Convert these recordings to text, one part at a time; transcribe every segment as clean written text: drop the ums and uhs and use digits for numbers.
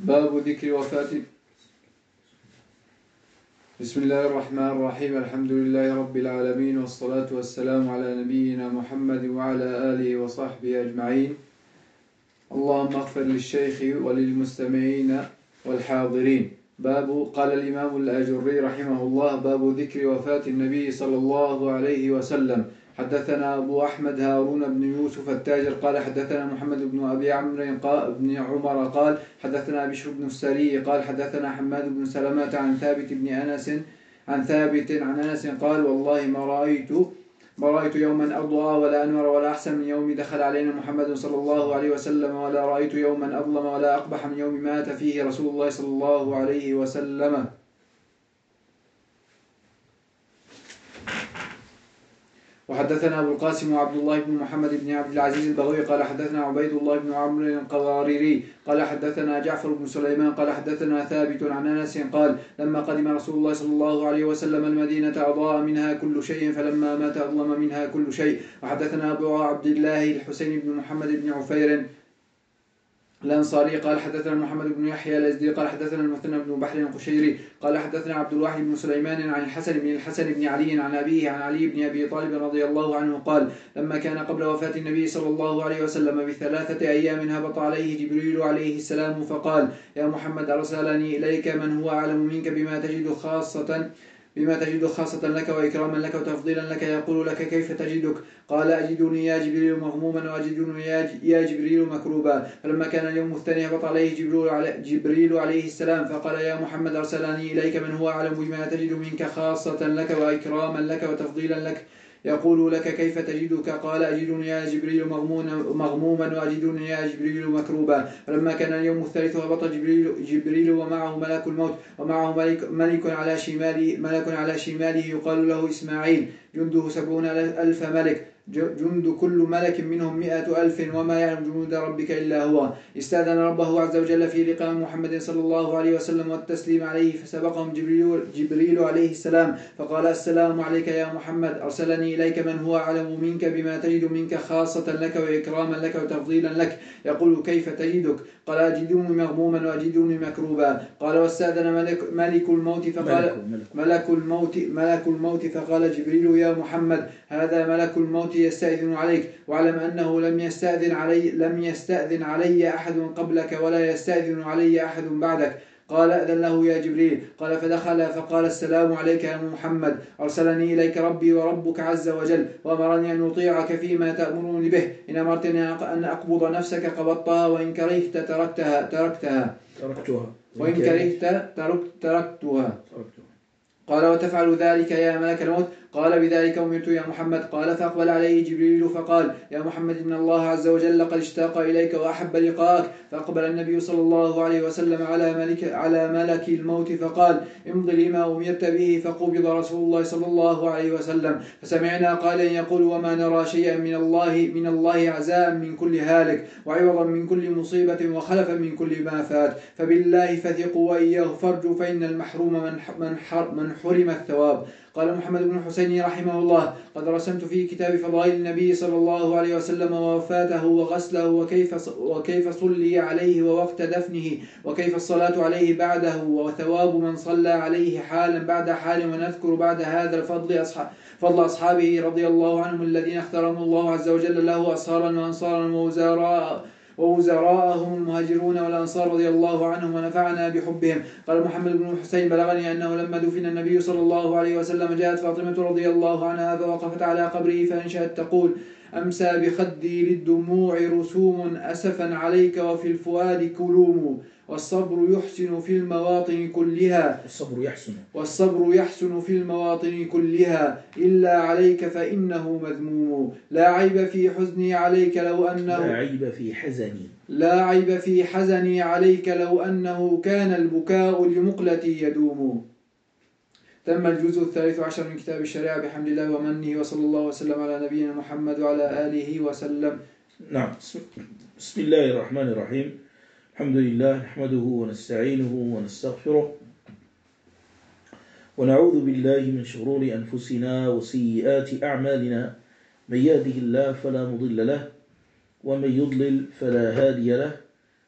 باب ذكر وفاة. بسم الله الرحمن الرحيم. الحمد لله رب العالمين، والصلاة والسلام على نبينا محمد وعلى آله وصحبه أجمعين. اللهم اغفر للشيخ وللمستمعين والحاضرين. قال الإمام الآجري رحمه الله: باب ذكر وفاة النبي صلى الله عليه وسلم. حدثنا أبو أحمد هارون بن يوسف التاجر قال حدثنا محمد بن أبي عمرو بن عمر قال حدثنا بشر بن السري قال حدثنا حماد بن سلمة عن ثابت عن أنس قال: والله ما رأيت يوما أضوى ولا أنور ولا أحسن من يوم دخل علينا محمد صلى الله عليه وسلم، ولا رأيت يوما أظلم ولا أقبح من يوم مات فيه رسول الله صلى الله عليه وسلم. وحدثنا أبو القاسم وعبد الله بن محمد بن عبد العزيز البغوي قال حدثنا عبيد الله بن عمرو القواريري قال حدثنا جعفر بن سليمان قال حدثنا ثابت عن أنس قال: لما قدم رسول الله صلى الله عليه وسلم المدينة أضاء منها كل شيء، فلما مات أظلم منها كل شيء. وحدثنا أبو عبد الله الحسين بن محمد بن عفير الأنصاري قال حدثنا محمد بن يحيى الأزدي قال حدثنا المثنى بن بحر القشيري قال حدثنا عبد الواحد بن سليمان عن الحسن بن علي عن أبيه عن علي بن أبي طالب رضي الله عنه قال: لما كان قبل وفاة النبي صلى الله عليه وسلم ب3 أيام هبط عليه جبريل عليه السلام فقال: يا محمد، أرسلني إليك من هو أعلم منك بما تجد خاصة لك وإكراما لك وتفضيلا لك، يقول لك: كيف تجدك؟ قال: أجدني يا جبريل مغموما، وأجدني يا جبريل مكروبا. فلما كان اليوم الثاني هبط عليه جبريل عليه السلام فقال: يا محمد، أرسلني إليك من هو أعلم بما تجد منك خاصة لك وإكراما لك وتفضيلا لك، يقول لك: كيف تجدك؟ قال: أجدني يا جبريل مغموما، وأجدني يا جبريل مكروبا. فلما كان اليوم الثالث هبط جبريل ومعه ملك الموت، ومعه ملك على شماله يقال له إسماعيل، جنده 70,000 ملك، جند كل ملك منهم 100,000، وما يعلم جنود ربك إلا هو. استأذن ربه عز وجل في لقاء محمد صلى الله عليه وسلم والتسليم عليه، فسبقهم جبريل عليه السلام فقال: السلام عليك يا محمد، أرسلني إليك من هو أعلم منك بما تجد منك خاصة لك وإكراما لك وتفضيلا لك، يقول: كيف تجدك؟ قال: أجدني مغموما وأجدني مكروبا. قال: واستأذن ملك الموت فقال جبريل: يا محمد، هذا ملك الموت يستأذن عليك، واعلم أنه لم يستأذن علي أحد قبلك، ولا يستأذن علي أحد بعدك. قال: أذن له يا جبريل. قال: فدخل فقال: السلام عليك يا محمد، أرسلني إليك ربي وربك عز وجل، وأمرني أن أطيعك فيما تأمرني به. إن أمرتني أن أقبض نفسك قبضتها، وإن كرهت تركتها. قال: وتفعل ذلك يا ملك الموت؟ قال: بذلك أمرت يا محمد. قال: فأقبل عليه جبريل فقال: يا محمد، إن الله عز وجل قد اشتاق إليك وأحب لقاءك. فأقبل النبي صلى الله عليه وسلم على ملك الموت فقال: امض لما أمرت به. فقبض رسول الله صلى الله عليه وسلم، فسمعنا قائلا يقول: وما نرى شيئا من الله عزاء من كل هالك، وعوضا من كل مصيبة، وخلفا من كل ما فات، فبالله فثقوا وإياه فارجوا، فإن المحروم من حرم الثواب. قال محمد بن حسين رحمه الله: قد رسمت في كتاب فضائل النبي صلى الله عليه وسلم ووفاته وغسله وكيف صلي عليه ووقت دفنه، وكيف الصلاة عليه بعده، وثواب من صلى عليه حالا بعد حال. ونذكر بعد هذا فضل أصحابه رضي الله عنهم الذين اختارهم الله عز وجل له أصهارا وأنصارا ووزراءهم المهاجرون والأنصار رضي الله عنهم، ونفعنا بحبهم. قال محمد بن حسين: بلغني أنه لما دفن النبي صلى الله عليه وسلم جاءت فاطمة رضي الله عنها فوقفت على قبره فأنشأت تقول: أمسى بخدي للدموع رسوم، أسفا عليك وفي الفؤاد كلوم، والصبر يحسن في المواطن كلها إلا عليك فإنه مذموم. لا عيب في حزني عليك لو أنه كان البكاء لمقلتي يدوم. تم الجزء 13 من كتاب الشريعة بحمد الله ومنه، وصلى الله وسلم على نبينا محمد وعلى آله وسلم. نعم. بسم الله الرحمن الرحيم. الحمد لله نحمده ونستعينه ونستغفره، ونعوذ بالله من شرور أنفسنا وسيئات أعمالنا، من يهده الله فلا مضل له، ومن يضلل فلا هادي له،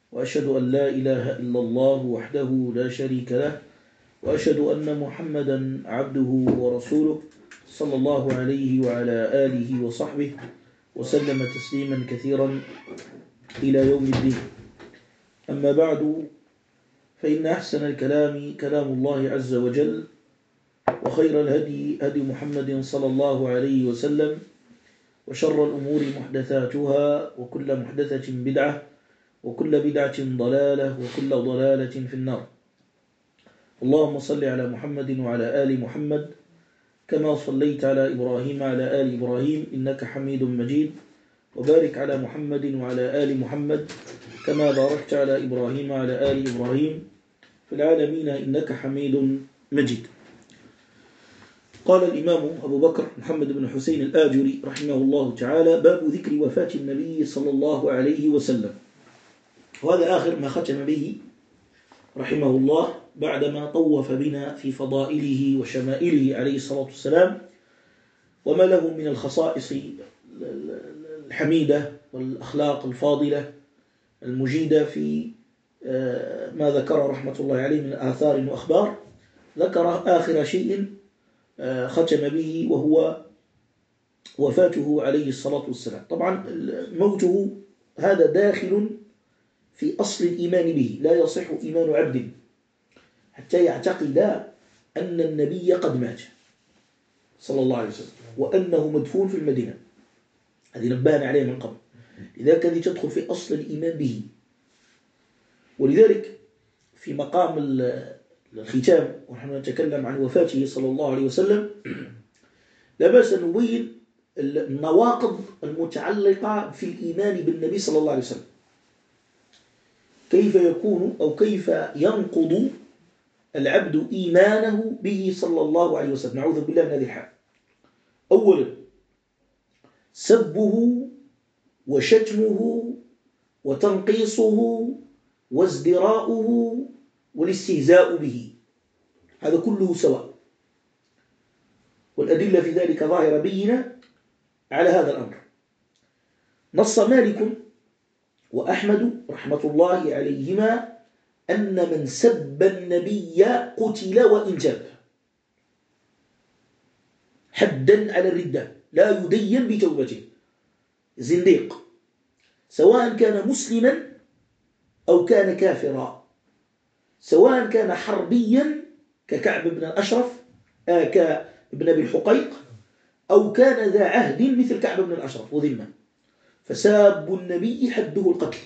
وأشهد أن لا إله إلا الله وحده لا شريك له وأشهد أن محمدا عبده ورسوله صلى الله عليه وعلى آله وصحبه وسلم تسليما كثيرا إلى يوم الدين. أما بعد، فإن أحسن الكلام كلام الله عز وجل، وخير الهدي هدي محمد صلى الله عليه وسلم، وشر الأمور محدثاتها، وكل محدثة بدعة، وكل بدعة ضلالة، وكل ضلالة في النار. اللهم صل على محمد وعلى آل محمد كما صليت على إبراهيم وعلى آل إبراهيم إنك حميد مجيد، وبارك على محمد وعلى آل محمد كما باركت على إبراهيم وعلى آل إبراهيم في العالمين إنك حميد مجيد. قال الإمام أبو بكر محمد بن حسين الآجري رحمه الله تعالى: باب ذكر وفاة النبي صلى الله عليه وسلم. وهذا آخر ما ختم به رحمه الله بعدما طوف بنا في فضائله وشمائله عليه الصلاة والسلام، وما له من الخصائص الحميدة والأخلاق الفاضلة المجيدة في ما ذكر رحمة الله عليه من آثار وأخبار. ذكر آخر شيء ختم به وهو وفاته عليه الصلاة والسلام. طبعا موته هذا داخل في أصل الإيمان به، لا يصح إيمان عبد حتى يعتقد أن النبي قد مات صلى الله عليه وسلم وأنه مدفون في المدينة. هذه نبهنا عليه من قبل، لذلك هذه تدخل في أصل الإيمان به. ولذلك في مقام الختام ونحن نتكلم عن وفاته صلى الله عليه وسلم لا بأس أن نبين النواقض المتعلقة في الإيمان بالنبي صلى الله عليه وسلم، كيف يكون أو كيف ينقض العبد إيمانه به صلى الله عليه وسلم. نعوذ بالله من هذه الحال. أولا، سبه وشتمه وتنقيصه وازدراؤه والاستهزاء به، هذا كله سواء، والأدلة في ذلك ظاهرة بينة على هذا الأمر. نص مالك وأحمد رحمة الله عليهما أن من سب النبي قتل وإن تاب، حدا على الردة، لا يدين بتوبته، زنديق، سواء كان مسلما أو كان كافرا، سواء كان حربيا ككعب بن الأشرف كابن أبي الحقيق، أو كان ذا عهد مثل كعب بن الأشرف وذمة، فساب النبي حده القتل،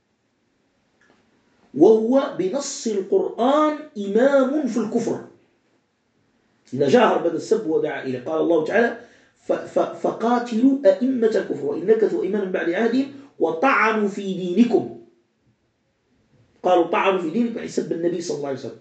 وهو بنص القرآن إمام في الكفر. إذا جاهر بدأ السب ودعا إليه، قال الله تعالى: فقاتلوا أئمة الكفر وإن نكثوا أيمانهم بعد عهدهم وطعنوا في دينكم. قالوا طعنوا في دينكم يعني سب النبي صلى الله عليه وسلم.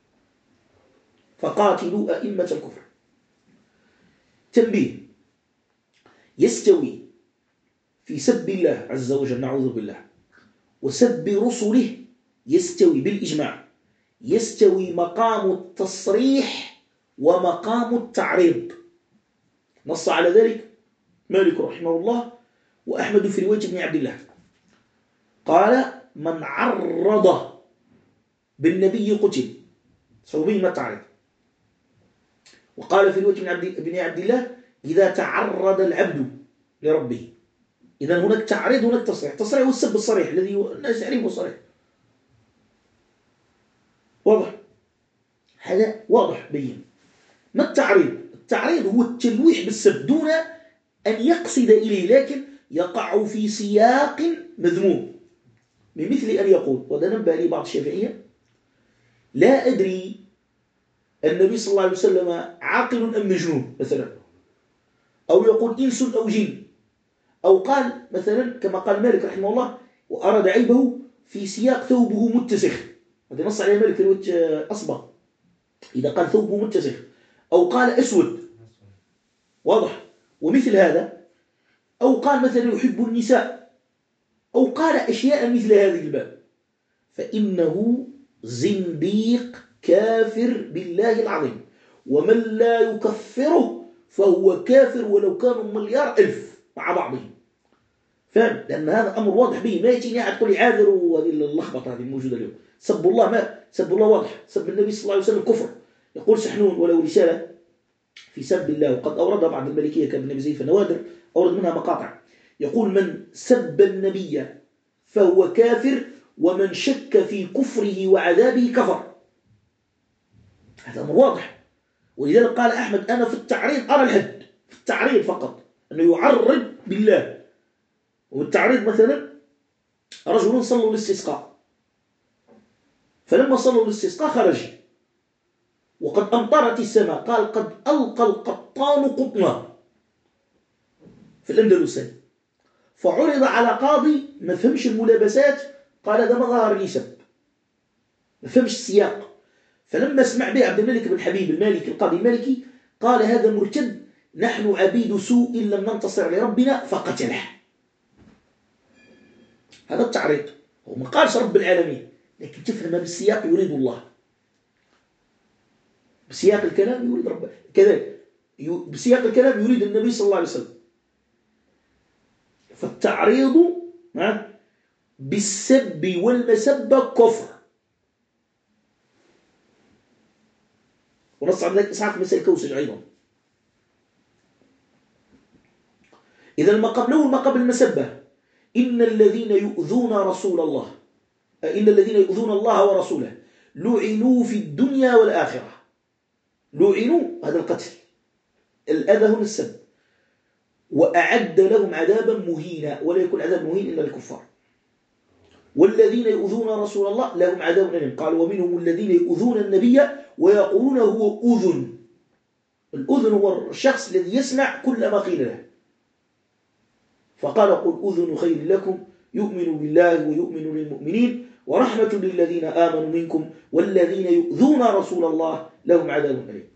فقاتلوا أئمة الكفر. تنبيه: يستوي في سب الله عز وجل نعوذ بالله وسب رسله، يستوي بالإجماع، يستوي مقام التصريح ومقام التعريض. نص على ذلك مالك رحمه الله وأحمد في رواية ابن عبد الله، قال: من عرض بالنبي قتل، صوبين ما تعرض. وقال في رواية ابن عبد الله: إذا تعرض العبد لربه. إذا هناك تعريض هناك تصريح. تصريح هو السب الصريح الذي الناس يعرفه صريح، واضح، هذا واضح بين. ما التعريض؟ التعريض هو التلويح بالسب دون أن يقصد إليه، لكن يقع في سياق مذموم، بمثل أن يقول، وده نبه لي بعض الشافعية: لا أدري النبي صلى الله عليه وسلم عاقل أم مجنون مثلا، أو يقول إنس أو جن، أو قال مثلا كما قال مالك رحمه الله وأراد عيبه في سياق ثوبه متسخ، هذا نص عليه مالك في أصبغ، إذا قال ثوبه متسخ، أو قال أسود، واضح، ومثل هذا، أو قال مثلا يحب النساء، أو قال أشياء مثل هذه الباب، فإنه زنديق كافر بالله العظيم، ومن لا يكفره فهو كافر ولو كانوا مليار ألف مع بعضهم. فاهم؟ لأن هذا أمر واضح به، ما يجيني أحد يقول لي عاذر وهذه اللخبطة هذه موجودة اليوم. سب الله، ما سب الله واضح، سب النبي صلى الله عليه وسلم كفر. يقول سحنون وله رسالة في سب الله، وقد أوردها بعض المالكية كابن أبي زيد في النوادر، أورد منها مقاطع. يقول من سب النبي فهو كافر، ومن شك في كفره وعذابه كفر. هذا أمر واضح. ولذلك قال أحمد أنا في التعريض أرى الحد، في التعريض فقط، أنه يعرض بالله. والتعريض مثلا رجل صلوا الاستسقاء، فلما صلوا الاستسقاء خرج وقد أمطرت السماء، قال قد ألقى القطان قطنا في الأندلس، فعرض على قاضي ما فهمش الملابسات، قال هذا ما ظهر لي سب، ما فهمش السياق. فلما سمع به عبد الملك بن حبيب المالكي القاضي المالكي قال هذا مرتد، نحن عبيد سوء إن لم ننتصر لربنا فقتله. هذا التعريض، هو ما قالش رب العالمين، لكن تفهم بالسياق يريد الله، بسياق الكلام يريد رب كذلك، بسياق الكلام يريد النبي صلى الله عليه وسلم. فالتعريض بالسب والمسبة كفر. ونص عن ذلك إسحاق مثل كوسج أيضا. إذا المقام له المقام المسبة، إن الذين يؤذون رسول الله، إن الذين يؤذون الله ورسوله لعنوا في الدنيا والآخرة. لعنوا هذا القتل، الأذى هنا السب، وأعد لهم عذابا مهينا، ولا يكون عذاب مهين إلا الكفار. والذين يؤذون رسول الله لهم عذاب أليم. قال ومنهم الذين يؤذون النبي ويقولون هو أذن. الأذن هو الشخص الذي يسمع كل ما قيل له، فقال قل أذن خير لكم يؤمن بالله ويؤمن للمؤمنين ورحمة للذين آمنوا منكم والذين يؤذون رسول الله لهم عذاب أليم.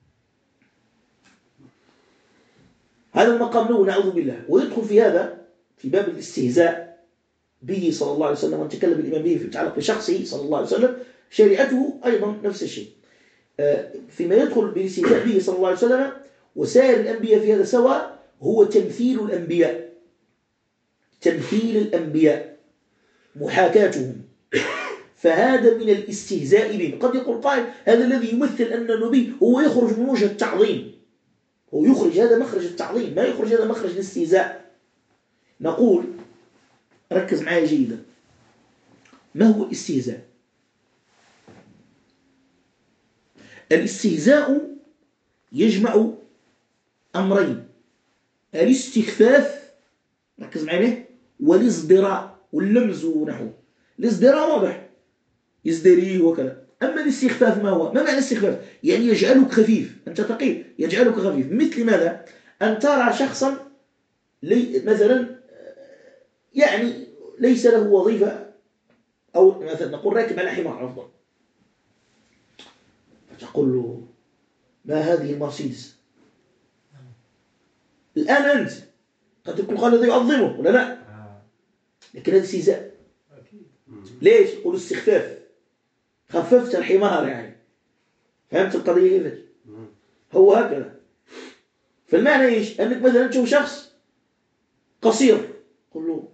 هذا المقام له نعوذ بالله. ويدخل في هذا في باب الاستهزاء به صلى الله عليه وسلم، ونتكلم الإمام به في يتعلق بشخصه صلى الله عليه وسلم، شريعته أيضا نفس الشيء. فيما يدخل بالاستهزاء به صلى الله عليه وسلم وسائر الأنبياء في هذا سواء، هو تمثيل الأنبياء، تمثيل الأنبياء، محاكاتهم، فهذا من الاستهزاء به. قد يقول قائل هذا الذي يمثل أن النبي هو يخرج من وجه التعظيم، هو يخرج هذا مخرج التعظيم، ما يخرج هذا مخرج الاستهزاء. نقول ركز معي جيدا، ما هو الاستهزاء؟ الاستهزاء يجمع أمرين: الاستخفاف، ركز معي به، والازدراء واللمز ونحو. الازدراء واضح، يزدريه وكذا. أما الاستخفاف ما هو؟ ما معنى الاستخفاف؟ يعني يجعلك خفيف، أنت ثقيل يجعلك خفيف. مثل ماذا؟ أن ترى شخصا مثلا يعني ليس له وظيفة، أو مثلا نقول راكب على حمار أفضل، فتقول له ما هذه المرسيدس؟ الآن أنت قد تقول قال هذا يعظمه ولا لا، لكن هذا استهزاء. ليش؟ يقول استخفاف، خففت الحمار يعني. فهمت القضية كيف؟ هو هكذا. فالمعنى إيش؟ أنك مثلا تشوف شخص قصير قل له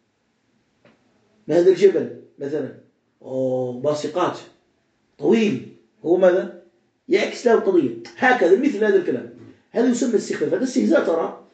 ما هذا الجبل مثلا، باسقات طويل، هو ماذا؟ يعكس له القضية هكذا، مثل هذا الكلام. هذا يسمى استخفاف، هذا استهزاء ترى.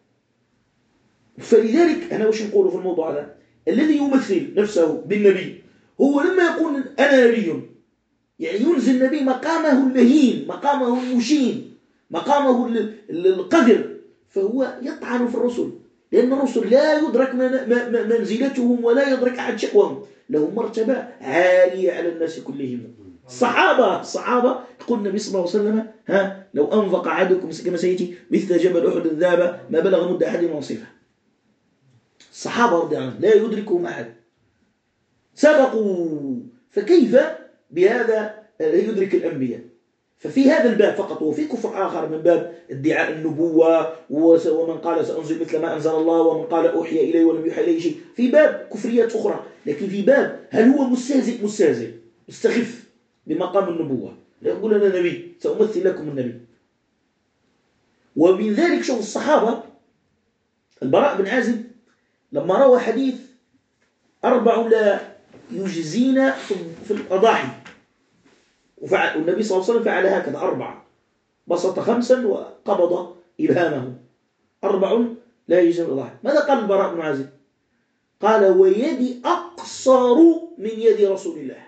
فلذلك أنا وش نقوله في الموضوع هذا؟ الذي يمثل نفسه بالنبي هو لما يقول أنا نبي، يعني ينزل النبي مقامه المهين، مقامه المشين، مقامه القدر، فهو يطعن في الرسل، لأن الرسل لا يدرك منزلتهم ولا يدرك أحد شأوهم، لهم مرتبة عالية على الناس كلهم. الصحابة يقول النبي صلى الله عليه وسلم لو أنفق أحدكم كما سيأتي مثل جبل أحد ذهب ما بلغ مد أحد نصيفه. الصحابة رضي عنهم لا يدركهم أحد، سبقوا، فكيف بهذا يدرك الأنبياء؟ ففي هذا الباب فقط. وفي كفر آخر من باب ادعاء النبوة، ومن قال سأنزل مثل ما أنزل الله، ومن قال أوحي إليه ولم يوحى إليه شيء، في باب كفريات أخرى. لكن في باب هل هو مستهزئ مستخف بمقام النبوة، يقول أنا نبي سأمثل لكم النبي. ومن ذلك شوف الصحابة، البراء بن عازب لما روى حديث 4 لا يجزين في الأضاحي، والنبي صلى الله عليه وسلم فعل هكذا 4، بسط 5 وقبض إبهامه، 4 لا يجزين في الأضاحي. ماذا قال البراء بن عازب؟ قال ويدي أقصر من يد رسول الله.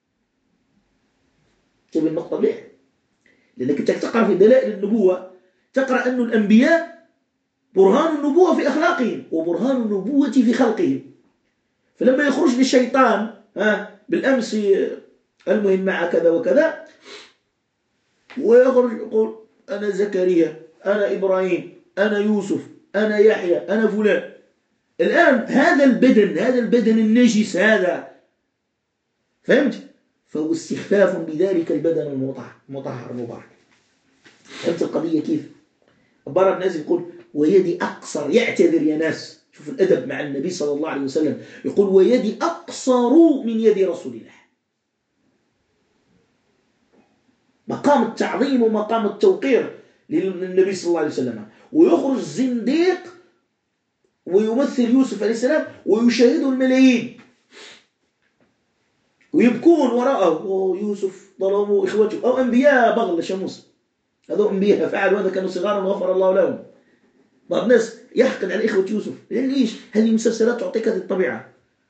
شوف النقطة ليه؟ لأنك تقرأ في دلائل النبوة تقرأ أن الأنبياء برهان النبوة في أخلاقهم وبرهان النبوة في خلقهم. فلما يخرج للشيطان بالأمس المهم مع كذا وكذا، ويخرج يقول أنا زكريا، أنا إبراهيم، أنا يوسف، أنا يحيى، أنا فلان. الآن هذا البدن النجس هذا، فهمت؟ فهو استخفاف بذلك البدن المطهر المبارك. فهمت القضية كيف؟ البراء بن عازب يقول ويدي أقصر، يعتذر يا ناس. شوف الأدب مع النبي صلى الله عليه وسلم، يقول ويدي أقصر من يد رسول الله. مقام التعظيم ومقام التوقير للنبي صلى الله عليه وسلم. ويخرج الزنديق ويمثل يوسف عليه السلام ويشاهده الملايين ويبكون وراءه، يوسف ظلموا إخوته، أو أنبياء بغل شموس، هذو أنبياء فعلوا هذا كانوا صغارا وغفر الله لهم. بعض الناس يحقد على إخوة يوسف، لأن إيش؟ هذه المسلسلات تعطيك هذه الطبيعة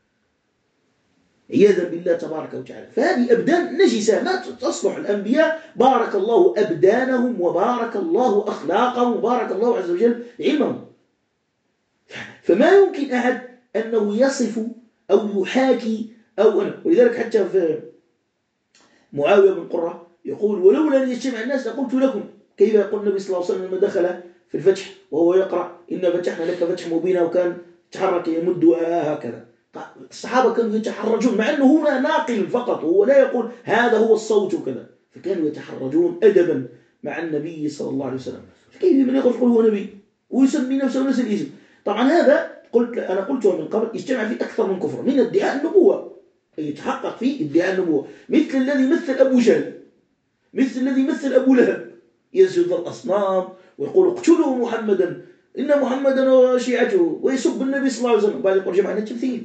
عياذا بالله تبارك وتعالى. فهذه أبدان نجسة ما تصلح. الأنبياء بارك الله أبدانهم وبارك الله أخلاقهم وبارك الله عز وجل علمهم. فما يمكن أحد أنه يصف أو يحاكي ولذلك حتى في معاوية بن قرة يقول ولولا أن يجتمع الناس لقلت لكم. كيف يقول النبي صلى الله عليه وسلم لما دخل في الفتح وهو يقرأ إنا فتحنا لك فتح مبينا، وكان تحرك يمد هكذا، الصحابة كانوا يتحرجون مع أنه هنا ناقل فقط وهو لا يقول هذا هو الصوت وكذا، فكانوا يتحرجون أدبا مع النبي صلى الله عليه وسلم. كيف من يقول هو نبي ويسمي نفسه نفس الاسم؟ طبعا هذا أنا قلته من قبل يجتمع فيه أكثر من كفر، من ادعاء النبوة يتحقق فيه ادعاء النبوة، مثل الذي مثل أبو جهل، مثل الذي مثل أبو لهب يسجد الأصنام ويقول اقتلوا محمدا إن محمدا وشيعته، ويسب النبي صلى الله عليه وسلم، بعد يقول جمعنا التمثيل.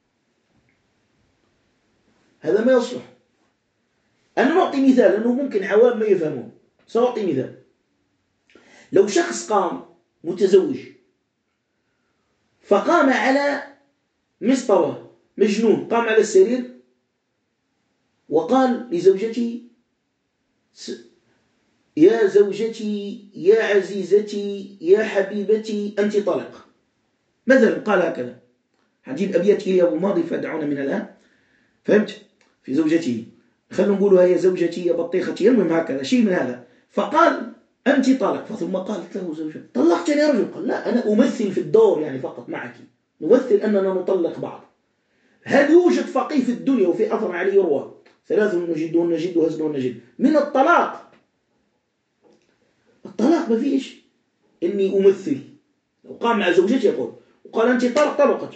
هذا ما يصلح. أنا نعطي مثال لأنه ممكن عوام ما يفهمون. سأعطي مثال. لو شخص قام متزوج فقام على مسطرة مجنون، قام على السرير وقال لزوجته يا زوجتي يا عزيزتي يا حبيبتي أنت طلق مثلا، قال هكذا. هنجيب أبيات إلي أبو الماضي فادعونا من الآن، فهمت؟ في زوجته، خلوا نقولها يا زوجتي يا بطيختي، المهم هكذا شيء من هذا. فقال أنت طالق، ثم قالت له زوجته طلقتني يا رجل؟ قال لا أنا أمثل في الدور يعني فقط معك، نمثل أننا نطلق بعض. هل يوجد فقيه في الدنيا وفي أثر عليه يروى 3 نجدهن جد وهزلهن جد من الطلاق؟ الطلاق ما فيش إني أمثل. لو قام مع زوجتي يقول وقال أنت طلق، طلقت.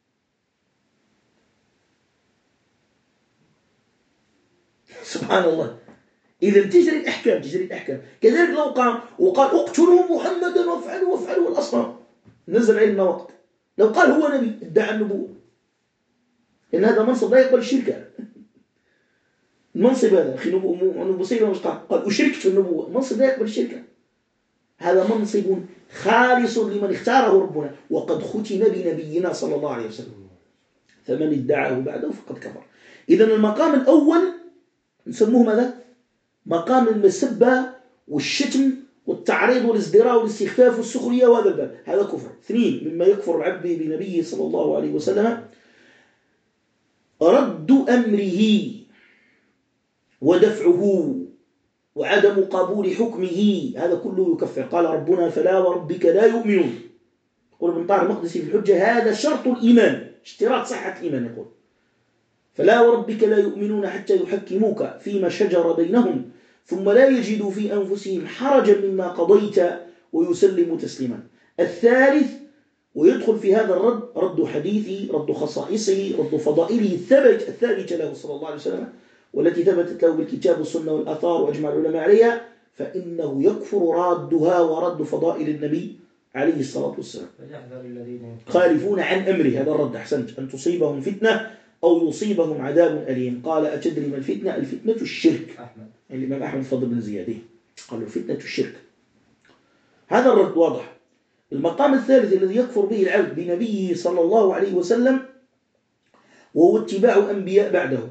سبحان الله. إذا تجري الأحكام، تجري الأحكام. كذلك لو قام وقال اقتلوا محمدا وافعلوا الأصنام، نزل علينا وقت. لو قال هو نبي ادعى النبوة، إن هذا منصب لا يقبل الشركة. المنصب هذا أخي بصير مش قال أشركت في النبوة، منصب لا يقبل الشركة. هذا منصب خالص لمن اختاره ربنا، وقد ختم بنبينا صلى الله عليه وسلم، فمن ادعاه بعده فقد كفر. إذا المقام الأول نسموه ماذا؟ مقام المسبة والشتم والتعريض والازدراء والاستخفاف والسخرية، وهذا الباب هذا كفر. 2 مما يكفر العبد بنبيه صلى الله عليه وسلم رد أمره ودفعه وعدم قبول حكمه، هذا كله يكفر. قال ربنا فلا وربك لا يؤمنون، يقول ابن طاهر المقدسي في الحجة هذا شرط الإيمان، اشتراط صحة الإيمان. يقول فلا وربك لا يؤمنون حتى يحكموك فيما شجر بينهم ثم لا يجدوا في أنفسهم حرجا مما قضيت ويسلموا تسليما. 3 ويدخل في هذا الرد رد حديثه، رد خصائصه، رد فضائله الثابتة له صلى الله عليه وسلم، والتي ثبتت له بالكتاب والسنة والآثار وأجمع العلماء عليها، فإنه يكفر رادها ورد فضائل النبي عليه الصلاة والسلام. فليحذر الذين خالفون عن أمره، هذا الرد أحسنت، أن تصيبهم فتنة أو يصيبهم عذاب أليم. قال أتدري ما الفتنة؟ الفتنة الشرك. يعني الإمام أحمد فضل بن زياد قالوا الفتنة الشرك. هذا الرد واضح. المقام الثالث الذي يكفر به العبد بنبيه صلى الله عليه وسلم وهو اتباع أنبياء بعده،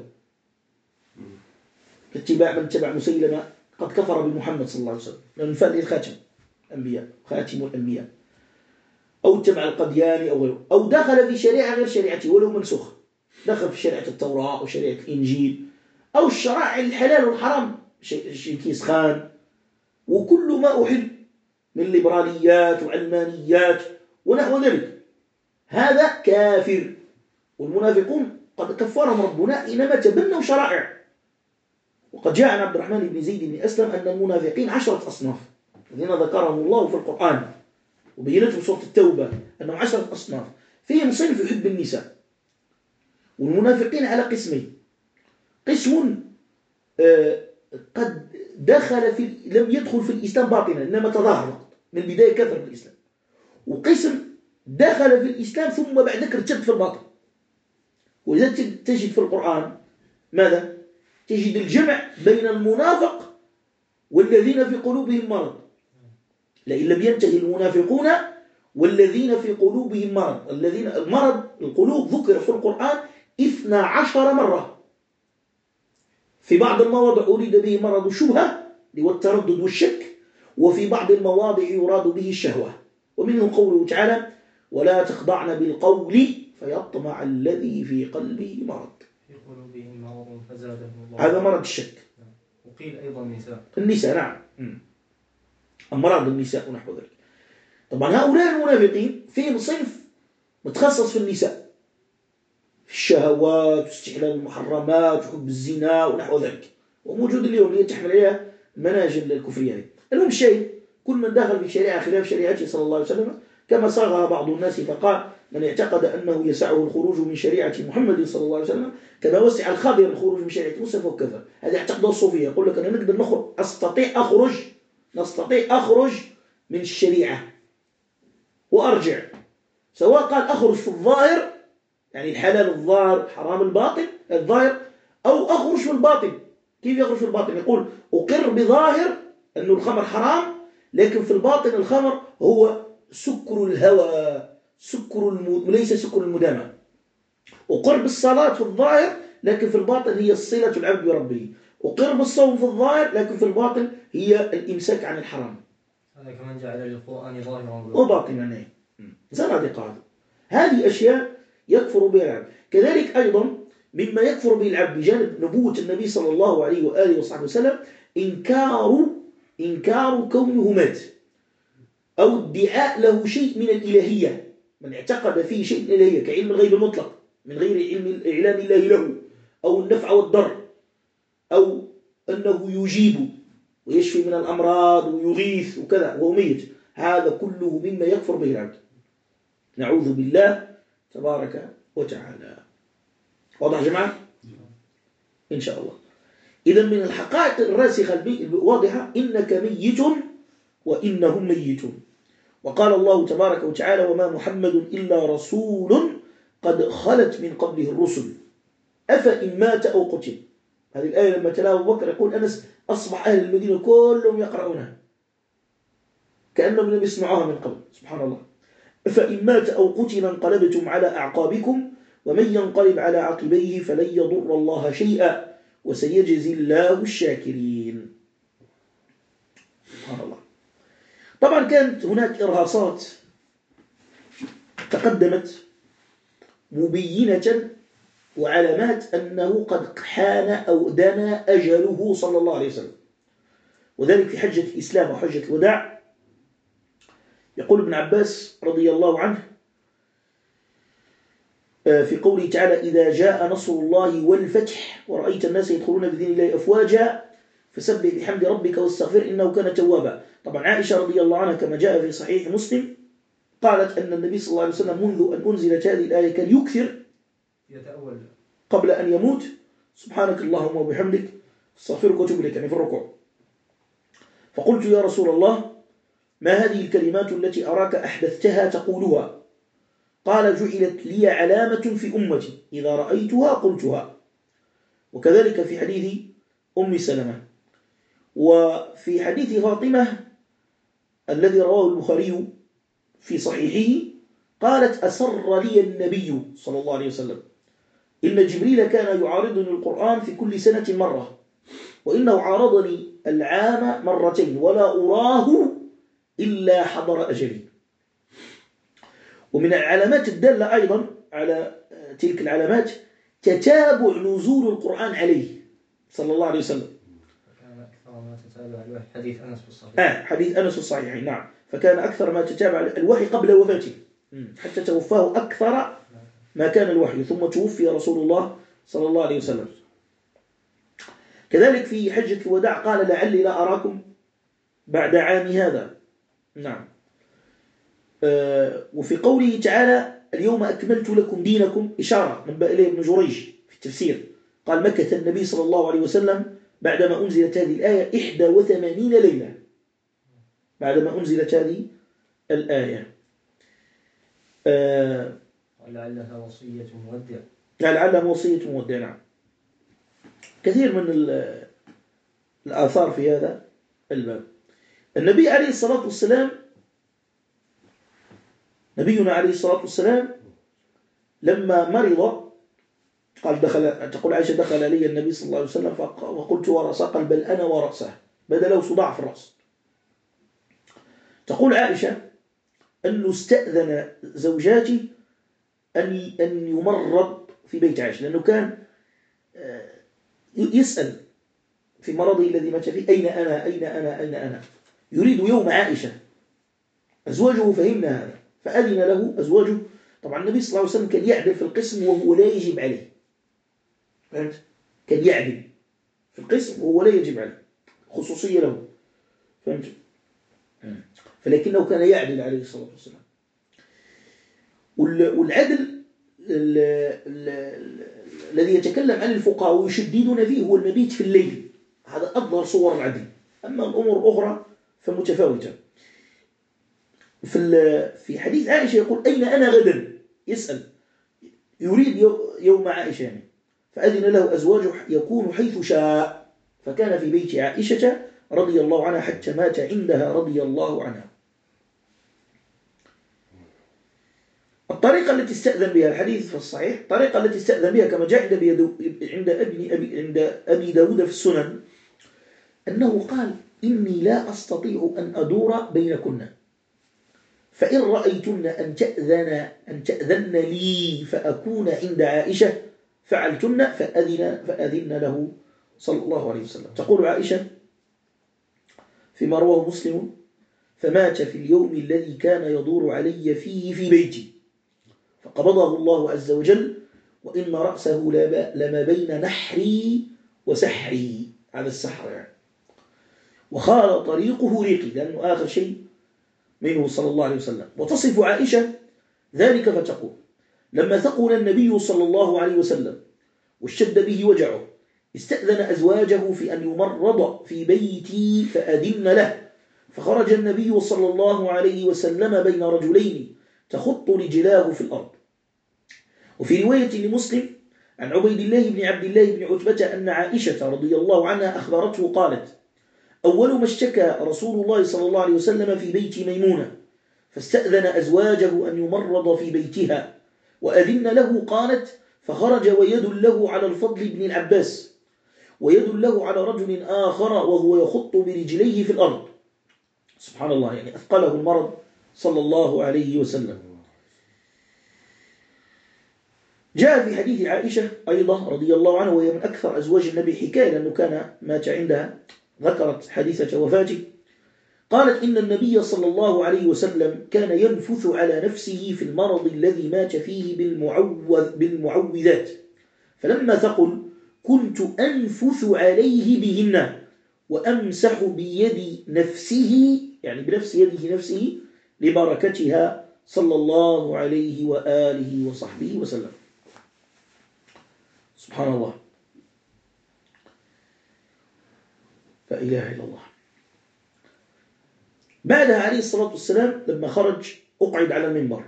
اتباع من اتبع مسيلمة قد كفر بمحمد صلى الله عليه وسلم لأنه فعل الخاتم الأنبياء، خاتم الأنبياء، أو اتبع القدياني أو غيره، أو دخل في شريعة غير شريعته ولو منسوخ، دخل في شريعة التوراة أو شريعة الإنجيل أو الشرائع الحلال والحرام، كيس خان وكل ما أحب من ليبراليات وعلمانيات ونحو ذلك، هذا كافر. والمنافقون قد كفرهم ربنا حينما تبنوا شرائع. وقد جاء عن عبد الرحمن بن زيد بن أسلم أن المنافقين 10 أصناف الذين ذكرهم الله في القرآن وبينتهم سورة التوبة أنهم 10 أصناف. فيهم صنف يحب النساء. والمنافقين على قسمين: قسم قد لم يدخل في الإسلام باطنا إنما تظاهر فقط، من البداية كفر بالإسلام. وقسم دخل في الإسلام ثم بعد ذلك ارتد في الباطن. ولذا تجد في القرآن ماذا؟ تجد الجمع بين المنافق والذين في قلوبهم مرض. لئن لم ينتهي المنافقون والذين في قلوبهم مرض. الذين المرض القلوب ذكر في القرآن 12 مرة. في بعض المواضع أريد به مرض الشبهة والتردد والشك، وفي بعض المواضع يراد به الشهوة. ومنه قوله تعالى: ولا تخضعن بالقول فيطمع الذي في قلبه مرض. في قلوبهم مرض فزادهم الله. هذا مرض الشك. وقيل أيضا النساء نعم، أمراض النساء ونحو ذلك. طبعا هؤلاء المنافقين فيهم صنف متخصص في النساء، في الشهوات واستحلال المحرمات وحب الزنا ونحو ذلك، وموجود اليوم اللي تحمل عليها المناهج الكفرية. المهم الشيء كل من دخل في شريعة خلاف شريعته صلى الله عليه وسلم كما صاغها بعض الناس فقال: من اعتقد أنه يسعه الخروج من شريعة محمد صلى الله عليه وسلم كما وسع الخضر الخروج من شريعة موسى فهو كفر. هذا اعتقده الصوفية، يقول لك أنا نقدر نستطيع أخرج من الشريعة وأرجع، سواء قال أخرج في الظاهر يعني الحلال الظاهر حرام الباطن الظاهر، أو أخرج في الباطن. كيف يخرج في الباطن؟ يقول أقر بظاهر أنه الخمر حرام، لكن في الباطن الخمر هو سكر الهوى، ليس سكر المدامة. أقر بالصلاة في الظاهر لكن في الباطن هي الصلة العبد بربه. أقر بالصوم في الظاهر لكن في الباطن هي الإمساك عن الحرام. هذا كمان جعل للقرآن ظاهرا وباطنا. زنادقة. هذه أشياء يكفر بها العبد. كذلك أيضا مما يكفر به العبد بجانب نبوة النبي صلى الله عليه وآله وصحبه وسلم إنكار كونه مات، أو ادعاء له شيء من الإلهية. من اعتقد فيه شيء من الإلهية كعلم الغيب المطلق من غير علم إعلان الله له، أو النفع والضر، أو أنه يجيب ويشفي من الأمراض ويغيث وكذا وهو ميت، هذا كله مما يكفر به العبد. نعوذ بالله تبارك وتعالى. واضح جماعة؟ إن شاء الله. إذا من الحقائق الراسخة الواضحة: إنك ميت وإنهم ميتون. وقال الله تبارك وتعالى: وما محمد إلا رسول قد خلت من قبله الرسل أفإن مات أو قتل. هذه الآية لما تلاها أبو بكر يقول أنس: أصبح أهل المدينة كلهم يقرؤونها كأنهم لم يسمعوها من قبل. سبحان الله. فإن مات أو قتل انقلبتم على أعقابكم ومن ينقلب على عقبيه فلن يضر الله شيئا وسيجزي الله الشاكرين. سبحان الله. طبعا كانت هناك إرهاصات تقدمت مبينة وعلامات أنه قد حان أو دنا أجله صلى الله عليه وسلم، وذلك في حجة الإسلام وحجة الوداع. يقول ابن عباس رضي الله عنه في قوله تعالى: إذا جاء نصر الله والفتح ورأيت الناس يدخلون بدين الله أفواجا فسبح بحمد ربك واستغفر إنه كان توابا. طبعا عائشة رضي الله عنها كما جاء في صحيح مسلم قالت أن النبي صلى الله عليه وسلم منذ أن أنزلت هذه الآية كان يكثر يتأول قبل أن يموت: سبحانك اللهم وبحمدك استغفرك واتوب إليك، يعني في الركوع. فقلت: يا رسول الله ما هذه الكلمات التي أراك أحدثتها تقولها؟ قال جعلت لي علامة في أمتي إذا رأيتها قلتها. وكذلك في حديث أم سلمة. وفي حديث فاطمة الذي رواه البخاري في صحيحه قالت أسر لي النبي صلى الله عليه وسلم إن جبريل كان يعارضني القرآن في كل سنة مرة، وإنه عارضني العام مرتين ولا أراه إلا حضر أجلي. ومن العلامات الدالة أيضا على تلك العلامات تتابع نزول القرآن عليه صلى الله عليه وسلم. فكان أكثر ما تتابع الوحي حديث أنس في الصحيح. حديث أنس في الصحيح، نعم. فكان أكثر ما تتابع الوحي قبل وفاته حتى توفاه أكثر ما كان الوحي، ثم توفي رسول الله صلى الله عليه وسلم. كذلك في حجة الوداع قال لعلي لا أراكم بعد عام هذا. نعم. وفي قوله تعالى اليوم أكملت لكم دينكم إشارة من إليه ابن جريج في التفسير قال مكث النبي صلى الله عليه وسلم بعدما أنزلت هذه الآية 81 ليلة. بعدما أنزلت هذه الآية ولعلها وصية مودع. لعلها وصية مودع. نعم. كثير من الآثار في هذا الباب. النبي عليه الصلاة والسلام نبينا عليه الصلاة والسلام لما مرض قال تقول عائشة دخل علي النبي صلى الله عليه وسلم وقلت ورأسه قال بل أنا ورأسه، بدأ له صداع في الرأس. تقول عائشة أنه استأذن زوجاتي أن يمرض في بيت عائشة، لأنه كان يسأل في مرضه الذي مات فيه أين أنا أين أنا أين أنا، يريد يوم عائشة. أزواجه فهمنا هذا فأذن له أزواجه. طبعا النبي صلى الله عليه وسلم كان يعدل في القسم وهو لا يجب عليه. فهمت؟ كان يعدل في القسم وهو لا يجب عليه، خصوصية له. فهمت؟ فلكنه كان يعدل عليه الصلاة والسلام. والعدل الذي يتكلم عن الفقهاء ويشددون فيه هو المبيت في الليل، هذا أظهر صور العدل. أما الأمور الأخرى فمتفاوتة. في حديث عائشة يقول أين أنا غدا، يسأل يريد يوم عائشة يعني. فأذن له أزواجه يكون حيث شاء، فكان في بيت عائشة رضي الله عنها حتى مات عندها رضي الله عنها. الطريقة التي استأذن بها الحديث في الصحيح، الطريقة التي استأذن بها كما جاء عند أبي داود في السنن أنه قال إني لا أستطيع أن أدور بينكن، فإن رأيتن أن تأذن لي فأكون عند عائشة فعلتن فأذن له صلى الله عليه وسلم. تقول عائشة فيما رواه مسلم فمات في اليوم الذي كان يدور علي فيه في بيتي فقبضه الله عز وجل وإن رأسه لما بين نحري وسحري، على السحر يعني، وخال طريقه ريقي، لأنه آخر شيء منه صلى الله عليه وسلم. وتصف عائشة ذلك فتقول لما ثقل النبي صلى الله عليه وسلم واشتد به وجعه استأذن أزواجه في أن يمرض في بيتي فأذن له، فخرج النبي صلى الله عليه وسلم بين رجلين تخط رجلاه في الأرض. وفي رواية لمسلم عن عبيد الله بن عبد الله بن عتبة أن عائشة رضي الله عنها أخبرته قالت أول ما اشتكى رسول الله صلى الله عليه وسلم في بيت ميمونة فاستأذن أزواجه أن يمرض في بيتها وأذن له، قالت فخرج ويد له على الفضل بن العباس ويد له على رجل آخر وهو يخط برجليه في الأرض. سبحان الله، يعني أثقله المرض صلى الله عليه وسلم. جاء في حديث عائشة أيضا رضي الله عنها وهي من أكثر أزواج النبي حكاية لأنه كان مات عندها، ذكرت حديثة وفاته، قالت إن النبي صلى الله عليه وسلم كان ينفث على نفسه في المرض الذي مات فيه بالمعوذات، فلما ثقل كنت أنفث عليه بهن وأمسح بيد نفسه، يعني بنفس يده نفسه لبركتها صلى الله عليه وآله وصحبه وسلم. سبحان الله، لا إله إلا الله. بعدها عليه الصلاة والسلام لما خرج أقعد على المنبر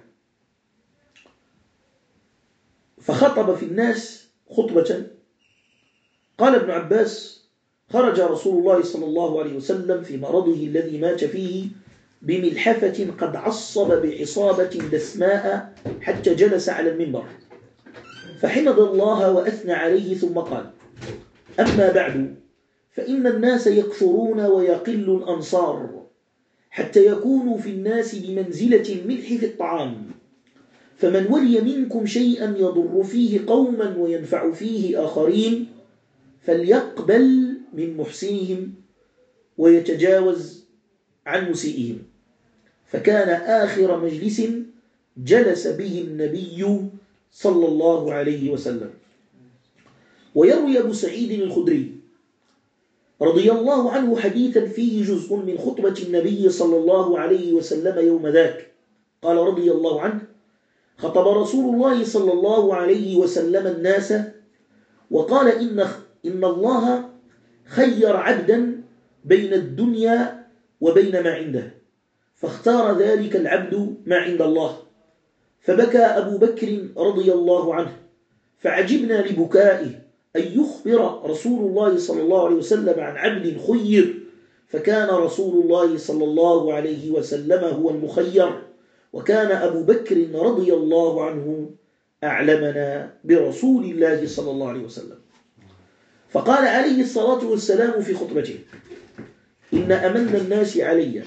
فخطب في الناس خطبة. قال ابن عباس: خرج رسول الله صلى الله عليه وسلم في مرضه الذي مات فيه بملحفة قد عصب بعصابة دسماء حتى جلس على المنبر، فحمد الله وأثنى عليه ثم قال: أما بعد، فإن الناس يكثرون ويقل الأنصار حتى يكونوا في الناس بمنزلة الملح في الطعام، فمن ولي منكم شيئا يضر فيه قوما وينفع فيه آخرين فليقبل من محسنهم ويتجاوز عن مسيئهم. فكان آخر مجلس جلس به النبي صلى الله عليه وسلم. ويروي أبو سعيد الخدري رضي الله عنه حديثا فيه جزء من خطبة النبي صلى الله عليه وسلم يوم ذاك. قال رضي الله عنه: خطب رسول الله صلى الله عليه وسلم الناس وقال: إن الله خير عبدا بين الدنيا وبين ما عنده، فاختار ذلك العبد ما عند الله. فبكى أبو بكر رضي الله عنه، فعجبنا لبكائه أن يخبر رسول الله صلى الله عليه وسلم عن عبد خير، فكان رسول الله صلى الله عليه وسلم هو المخير، وكان أبو بكر رضي الله عنه أعلمنا برسول الله صلى الله عليه وسلم. فقال عليه الصلاة والسلام في خطبته: إن أمن الناس علي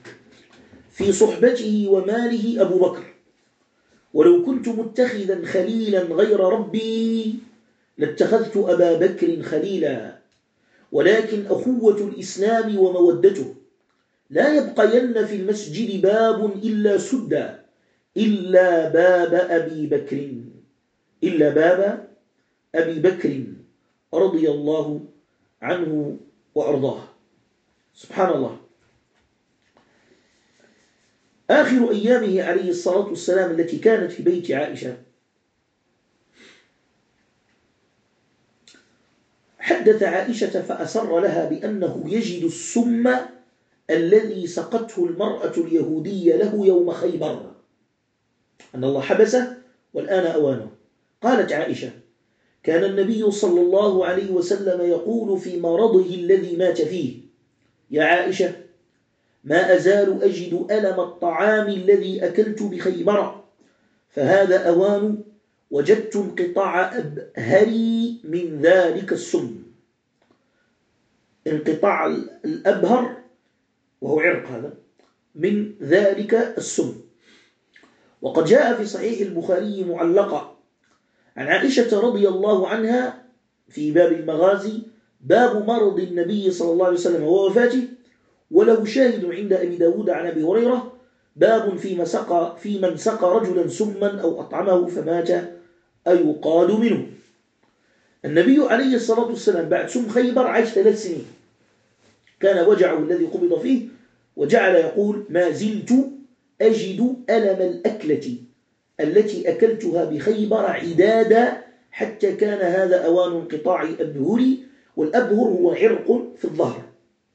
في صحبته وماله أبو بكر، ولو كنت متخذا خليلا غير ربي لاتخذت أبا بكر خليلا، ولكن أخوة الإسلام ومودته لا يبقين في المسجد باب إلا سد إلا باب أبي بكر رضي الله عنه وأرضاه. سبحان الله. آخر أيامه عليه الصلاة والسلام التي كانت في بيت عائشة، حدث عائشة فأسر لها بأنه يجد السم الذي سقته المرأة اليهودية له يوم خيبر، أن الله حبسه والآن أوانه. قالت عائشة: كان النبي صلى الله عليه وسلم يقول في مرضه الذي مات فيه: يا عائشة، ما أزال أجد ألم الطعام الذي أكلت بخيبر، فهذا أوان وجدت انقطاع أبهري من ذلك السم. انقطاع الأبهر وهو عرق هذا من ذلك السم. وقد جاء في صحيح البخاري معلقة عن عائشة رضي الله عنها في باب المغازي باب مرض النبي صلى الله عليه وسلم ووفاته، وله شاهد عند أبي داود عن أبي هريرة باب في من سقى رجلا سما أو أطعمه فمات أيقاد منه. النبي عليه الصلاة والسلام بعد سم خيبر عاش 3 سنين، كان وجعه الذي قبض فيه وجعل يقول: ما زلت أجد ألم الأكلة التي أكلتها بخيبر عدادا حتى كان هذا أوان انقطاع أبهري، والأبهر هو عرق في الظهر.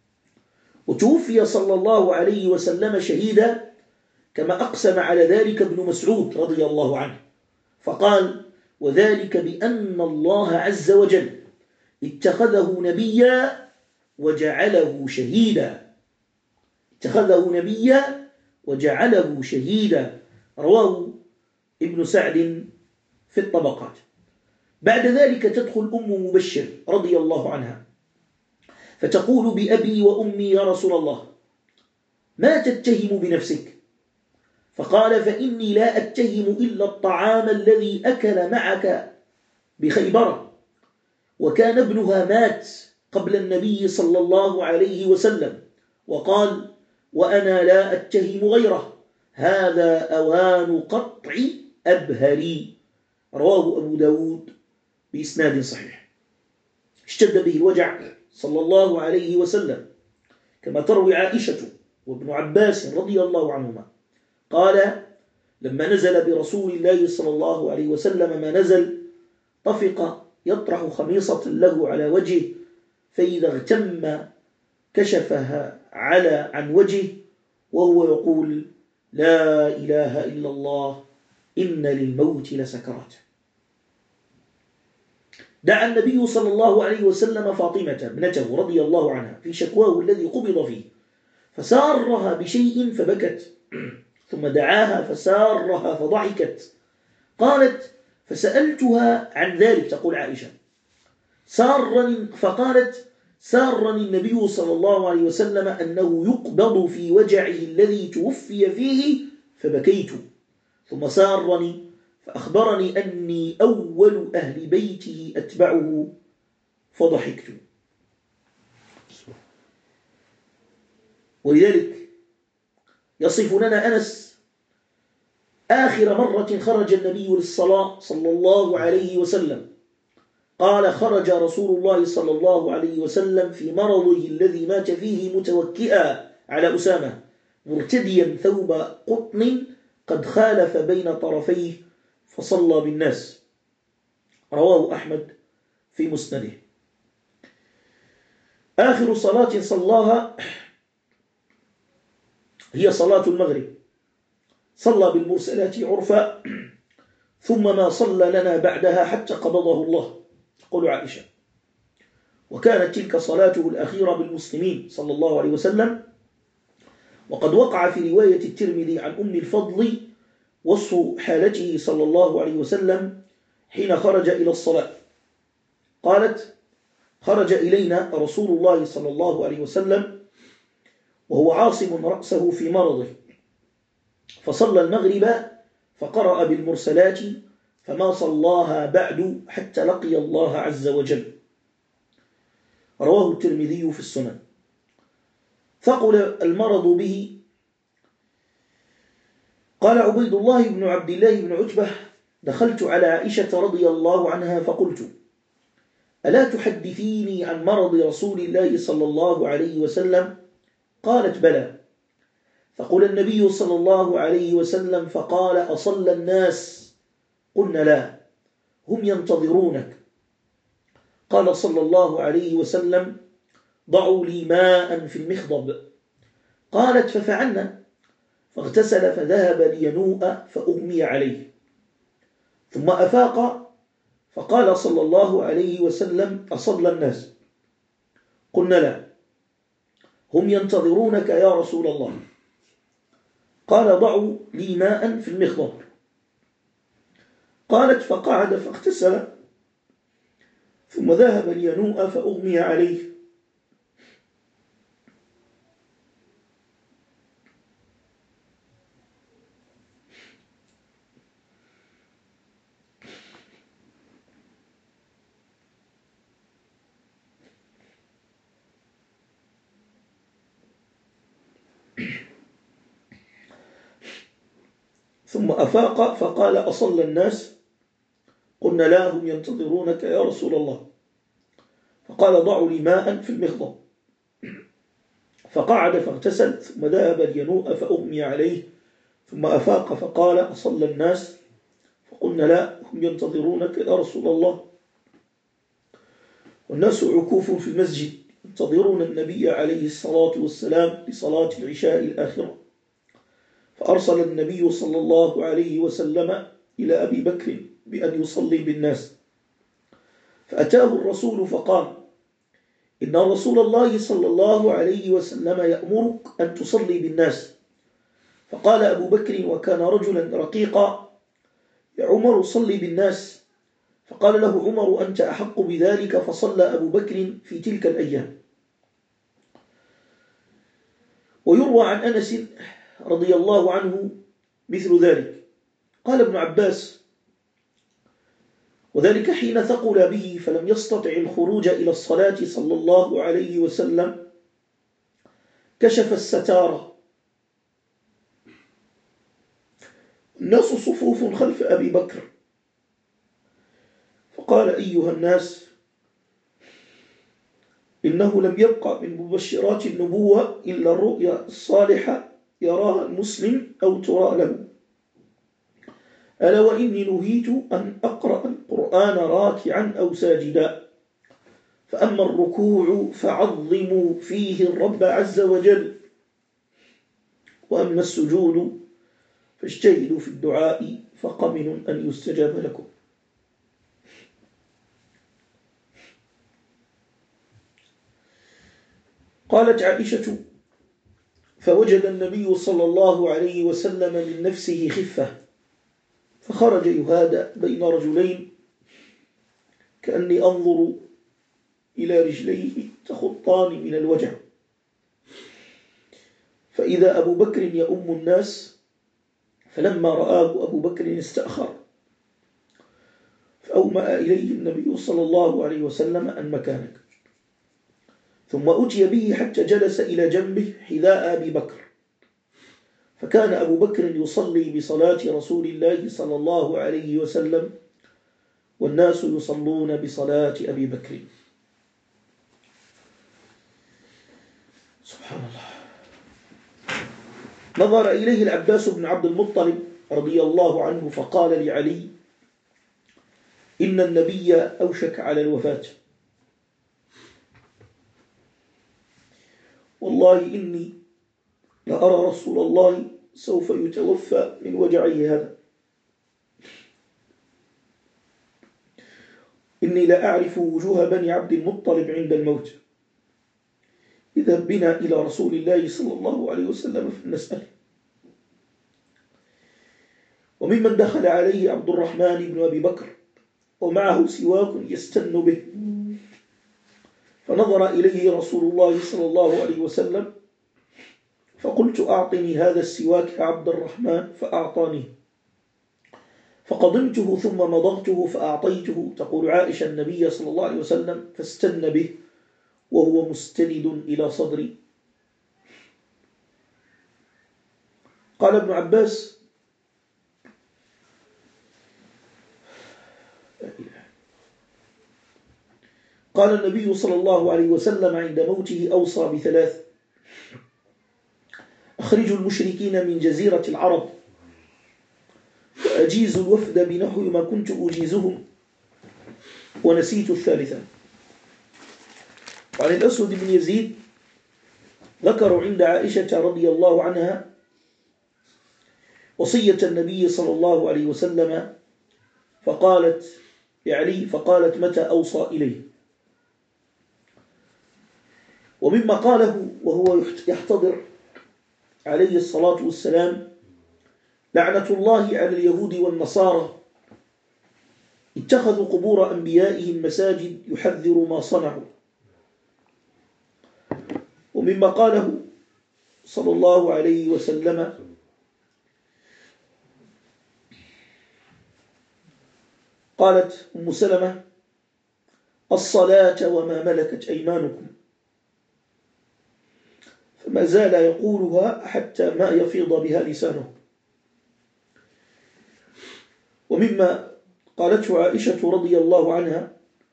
وتوفي صلى الله عليه وسلم شهيدا، كما أقسم على ذلك ابن مسعود رضي الله عنه فقال: وذلك بأن الله عز وجل اتخذه نبيا وجعله شهيدا. اتخذه نبيا وجعله شهيدا، رواه ابن سعد في الطبقات. بعد ذلك تدخل أم مبشر رضي الله عنها فتقول: بأبي وأمي يا رسول الله، ما تتهم بنفسك؟ فقال: فإني لا أتهم إلا الطعام الذي أكل معك بخيبر. وكان ابنها مات قبل النبي صلى الله عليه وسلم، وقال: وأنا لا أتهم غيره، هذا أوان قطع أبهري. رواه أبو داود بإسناد صحيح. اشتد به الوجع صلى الله عليه وسلم، كما تروي عائشة وابن عباس رضي الله عنهما قال: لما نزل برسول الله صلى الله عليه وسلم ما نزل، طفق يطرح خميصة له على وجهه، فإذا اغتم كشفها عن وجهه وهو يقول لا إله إلا الله إن للموت لسكرات. دعا النبي صلى الله عليه وسلم فاطمة ابنته رضي الله عنها في شكواه الذي قبض فيه، فسارها بشيء فبكت، ثم دعاها فسارها فضحكت. قالت فسألتها عن ذلك، تقول عائشة، فقالت سارني النبي صلى الله عليه وسلم أنه يقبض في وجعه الذي توفي فيه فبكيت، ثم سارني فأخبرني أني أول أهل بيته أتبعه فضحكت. ولذلك يصف لنا أنس آخر مرة خرج النبي للصلاة صلى الله عليه وسلم، قال خرج رسول الله صلى الله عليه وسلم في مرضه الذي مات فيه متوكئا على أسامة مرتديا ثوب قطن قد خالف بين طرفيه فصلى بالناس. رواه أحمد في مسنده. آخر صلاة صلاها هي صلاة المغرب، صلى بالمرسلات عرفا ثم ما صلى لنا بعدها حتى قبضه الله، تقول عائشة. وكانت تلك صلاته الأخيرة بالمسلمين صلى الله عليه وسلم. وقد وقع في رواية الترمذي عن أم الفضل وصف حالته صلى الله عليه وسلم حين خرج إلى الصلاة. قالت خرج إلينا رسول الله صلى الله عليه وسلم وهو عاصم رأسه في مرضه، فصلى المغرب فقرأ بالمرسلات فما صلاها بعد حتى لقي الله عز وجل. رواه الترمذي في السنن. ثقل المرض به. قال عبيد الله بن عبد الله بن عتبة دخلت على عائشة رضي الله عنها فقلت ألا تحدثيني عن مرض رسول الله صلى الله عليه وسلم؟ قالت بلى. فقال النبي صلى الله عليه وسلم فقال أصلى الناس؟ قلنا لا، هم ينتظرونك. قال صلى الله عليه وسلم ضعوا لي ماء في المخضب. قالت ففعلنا، فاغتسل فذهب لينوء فأغمي عليه، ثم أفاق فقال صلى الله عليه وسلم أصلى الناس؟ قلنا لا، هم ينتظرونك يا رسول الله. قال ضعوا لي ماء في المخضب. قالت فقعد فاغتسل ثم ذهب لينوء فأغمي عليه. ثم أفاق فقال أصلى الناس؟ قلنا لا، هم ينتظرونك يا رسول الله. فقال ضعوا لي ماء في المخضب. فقعد فاغتسل ثم ذهب لينوء فأغمي عليه، ثم أفاق فقال أصلى الناس؟ فقلنا لا، هم ينتظرونك يا رسول الله. والناس عكوف في المسجد ينتظرون النبي عليه الصلاة والسلام لصلاة العشاء الآخرة. فأرسل النبي صلى الله عليه وسلم إلى أبي بكر بأن يصلي بالناس، فأتاه الرسول فقال إن رسول الله صلى الله عليه وسلم يأمرك أن تصلي بالناس. فقال أبو بكر وكان رجلا رقيقا يا عمر صلي بالناس. فقال له عمر أنت أحق بذلك، فصلى أبو بكر في تلك الأيام. ويروى عن أنس رضي الله عنه مثل ذلك. قال ابن عباس وذلك حين ثقل به فلم يستطع الخروج إلى الصلاة صلى الله عليه وسلم كشف الستارة، الناس صفوف خلف أبي بكر، فقال أيها الناس إنه لم يبقى من مبشرات النبوة إلا الرؤيا الصالحة يراها المسلم أو ترى له، ألا وإني نهيت أن أقرأ القرآن راكعا أو ساجدا، فأما الركوع فعظموا فيه الرب عز وجل، وأما السجود فاجتهدوا في الدعاء فقمن أن يستجاب لكم. قالت عائشة: فوجد النبي صلى الله عليه وسلم من نفسه خفة، فخرج يهادى بين رجلين كأني أنظر إلى رجليه تخطان من الوجع، فإذا أبو بكر يؤم الناس، فلما رآه أبو بكر استأخر، فأومأ إليه النبي صلى الله عليه وسلم أن مكانك، ثم أتي به حتى جلس إلى جنبه حذاء أبي بكر، فكان أبو بكر يصلي بصلاة رسول الله صلى الله عليه وسلم والناس يصلون بصلاة أبي بكر. سبحان الله. نظر إليه العباس بن عبد المطلب رضي الله عنه فقال لعلي: إن النبي أوشك على الوفاة، والله إني لأرى رسول الله سوف يتوفى من وجعه هذا، إني لأعرف وجوه بني عبد المطلب عند الموت، اذهب بنا إلى رسول الله صلى الله عليه وسلم فنسأله. وممن دخل عليه عبد الرحمن بن أبي بكر ومعه سواك يستن به، فنظر إليه رسول الله صلى الله عليه وسلم، فقلت: أعطني هذا السواك يا عبد الرحمن، فأعطاني، فقضمته ثم مضغته فأعطيته. تقول عائشة: النبي صلى الله عليه وسلم فاستن به وهو مستند إلى صدري. قال ابن عباس: قال النبي صلى الله عليه وسلم عند موته أوصى بثلاث: أخرجوا المشركين من جزيرة العرب، وأجيزوا الوفد بنحو ما كنت أجيزهم، ونسيت الثالثة. وعن الأسود بن يزيد ذكروا عند عائشة رضي الله عنها وصية النبي صلى الله عليه وسلم، فقالت لعلي: فقالت: متى أوصى إليه؟ ومما قاله وهو يحتضر عليه الصلاة والسلام: لعنة الله على اليهود والنصارى، اتخذوا قبور أنبيائهم مساجد، يحذر ما صنعوا. ومما قاله صلى الله عليه وسلم: قالت أم سلمة: الصلاة وما ملكت أيمانكم، فما زال يقولها حتى ما يفيض بها لسانه. ومما قالته عائشة رضي الله عنها: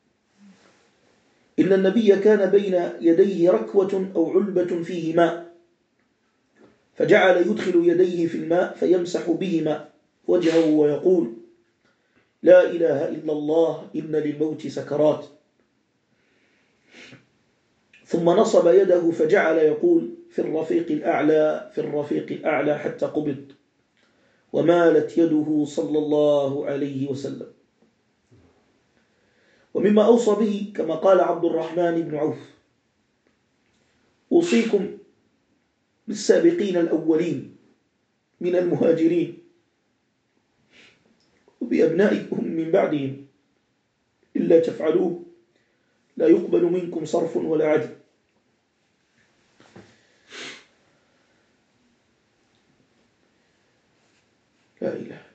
إن النبي كان بين يديه ركوة أو علبة فيه ماء، فجعل يدخل يديه في الماء فيمسح بهما وجهه ويقول: لا إله إلا الله، إن للموت سكرات. ثم نصب يده فجعل يقول: في الرفيق الأعلى، في الرفيق الأعلى، حتى قبض، ومالت يده صلى الله عليه وسلم. ومما أوصى به كما قال عبد الرحمن بن عوف: أوصيكم بالسابقين الأولين من المهاجرين وبأبنائكم من بعدهم، إلا تفعلوه لا يقبل منكم صرف ولا عدل. لا إله إلا الله.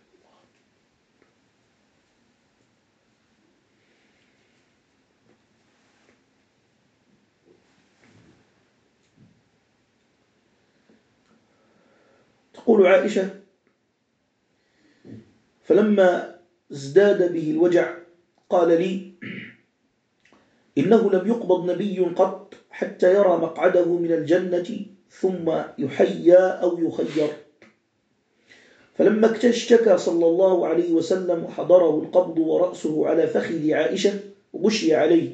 تقول عائشة: فلما ازداد به الوجع قال لي: إنه لم يقبض نبي قط حتى يرى مقعده من الجنة ثم يحيى أو يخير. فلما اشتكى صلى الله عليه وسلم وحضره القبض ورأسه على فخذ عائشة وغشي عليه،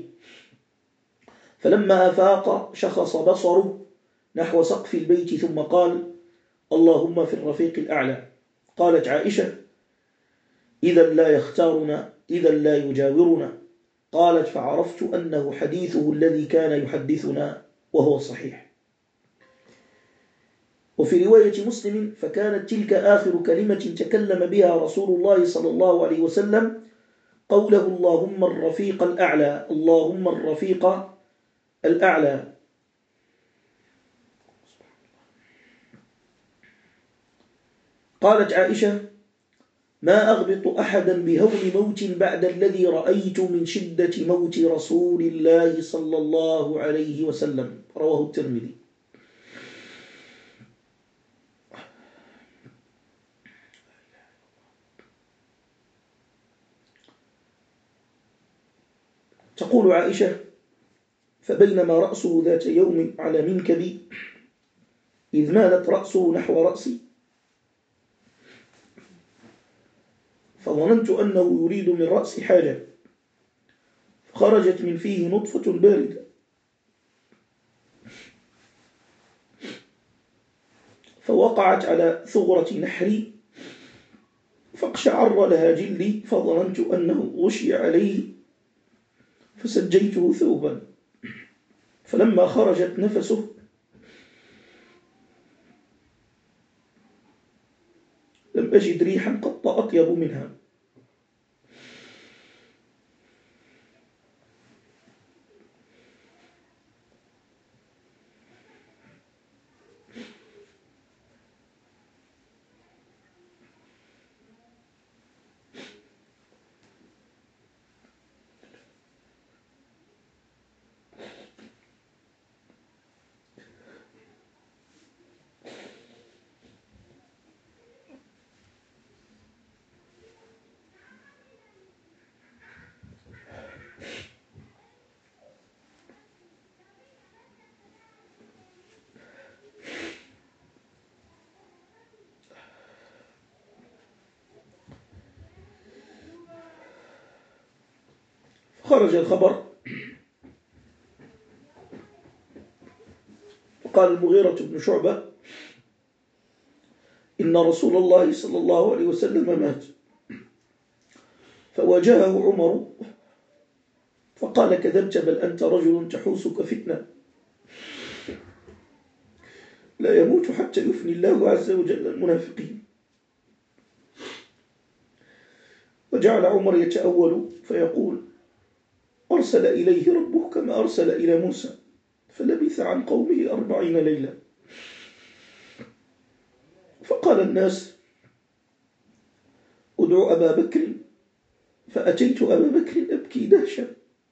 فلما أفاق شخص بصره نحو سقف البيت ثم قال: اللهم في الرفيق الأعلى. قالت عائشة: إذا لا يختارنا، إذا لا يجاورنا. قالت: فعرفت أنه حديثه الذي كان يحدثنا وهو صحيح. وفي رواية مسلم: فكانت تلك آخر كلمة تكلم بها رسول الله صلى الله عليه وسلم، قوله: اللهم الرفيق الأعلى، اللهم الرفيق الأعلى. قالت عائشة: ما أغبط أحدا بهول موت بعد الذي رأيت من شدة موت رسول الله صلى الله عليه وسلم. رواه الترمذي. تقول عائشة: فبينما رأسه ذات يوم على منكبي إذ مالت رأسه نحو رأسي، فظننت أنه يريد من رأسي حاجة، فخرجت من فيه نطفة باردة، فوقعت على ثغرة نحري فاقشعر لها جلدي، فظننت أنه غشي عليه فسجيته ثوبا، فلما خرجت نفسه لم أجد ريحا قط أطيب منها. خرج الخبر، فقال المغيرة بن شعبة: إن رسول الله صلى الله عليه وسلم مات. فواجهه عمر فقال: كذبت، بل أنت رجل تحوسك فتنة، لا يموت حتى يفني الله عز وجل المنافقين. وجعل عمر يتأول فيقول: أرسل إليه ربه كما أرسل إلى موسى، فلبث عن قومه 40 ليلة. فقال الناس: ادعوا أبا بكر، فأتيت أبا بكر أبكي دهشة،